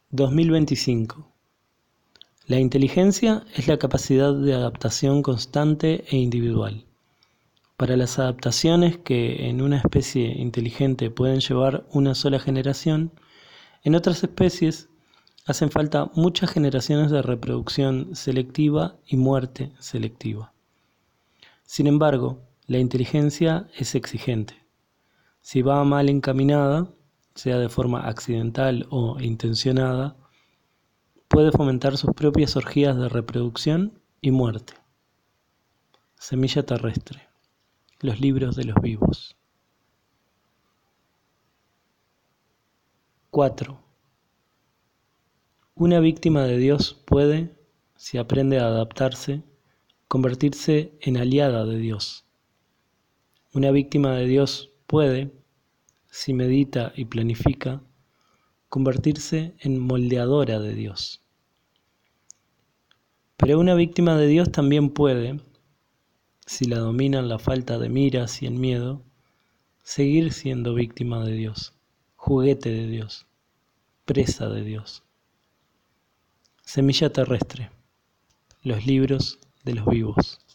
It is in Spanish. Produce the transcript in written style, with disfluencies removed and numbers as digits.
2025. La inteligencia es la capacidad de adaptación constante e individual. Para las adaptaciones que en una especie inteligente pueden llevar una sola generación, en otras especies hacen falta muchas generaciones de reproducción selectiva y muerte selectiva. Sin embargo, la inteligencia es exigente. Si va mal encaminada, sea de forma accidental o intencionada, puede fomentar sus propias orgías de reproducción y muerte. Semilla terrestre. Los libros de los vivos. 4. Una víctima de Dios puede, si aprende a adaptarse, convertirse en aliada de Dios. Una víctima de Dios puede, si medita y planifica, convertirse en moldeadora de Dios. Pero una víctima de Dios también puede, si la dominan la falta de miras y el miedo, seguir siendo víctima de Dios, juguete de Dios, presa de Dios. Semilla terrestre. Los libros de los vivos.